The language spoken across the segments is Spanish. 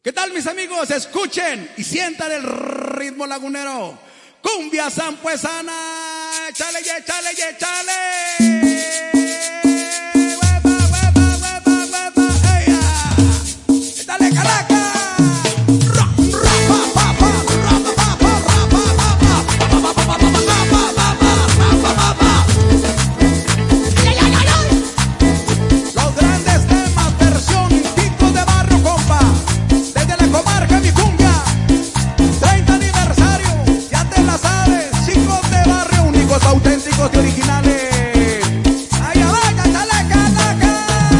¿Qué tal, mis amigos? Escuchen y sientan el ritmo lagunero. Cumbia sampuesana, échale, échale, échale. Hueva, hueva, hueva, hueva, ella. Dale, caraca. Los grandes temas, versión Ticos de Barrio, compa. Desde la comarca Mi Cumbia, 30 aniversario, ya te la sabes. Chicos de barrio, únicos, auténticos y originales. ¡Ay, vaya, chale, caraca!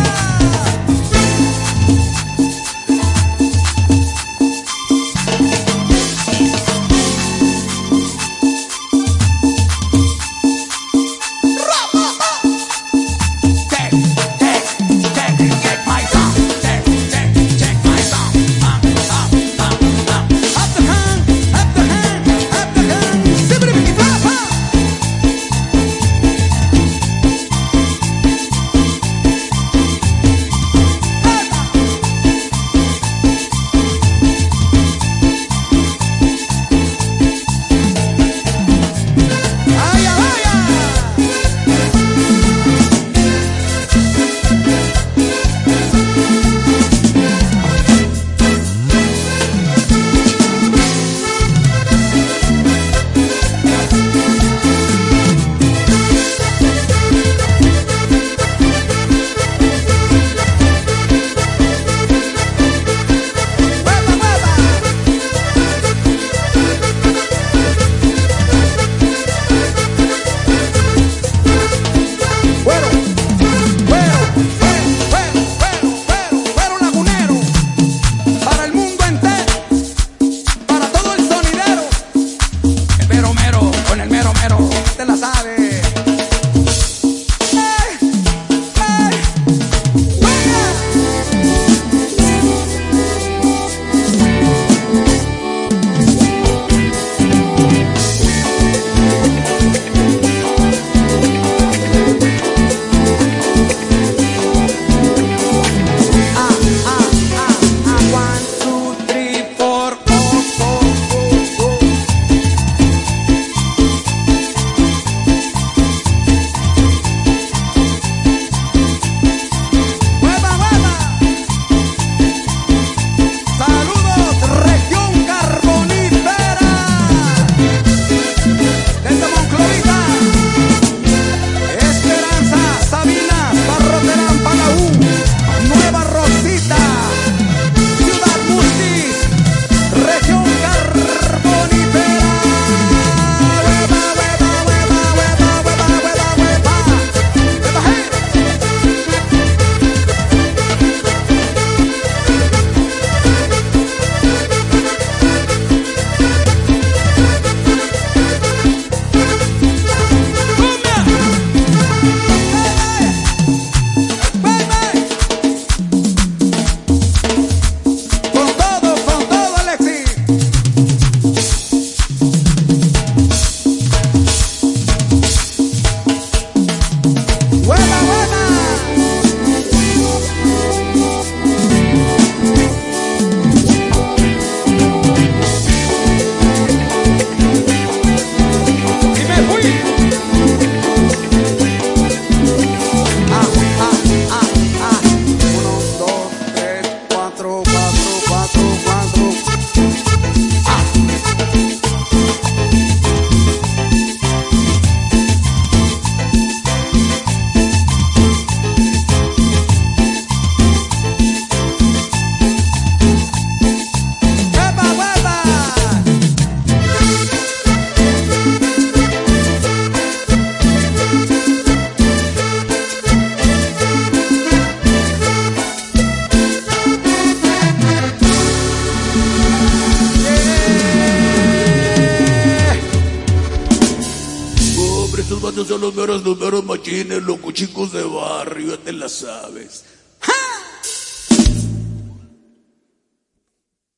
Te la sabes. Estos vatos son los meros machines, loco, chicos de barrio, ya te la sabes.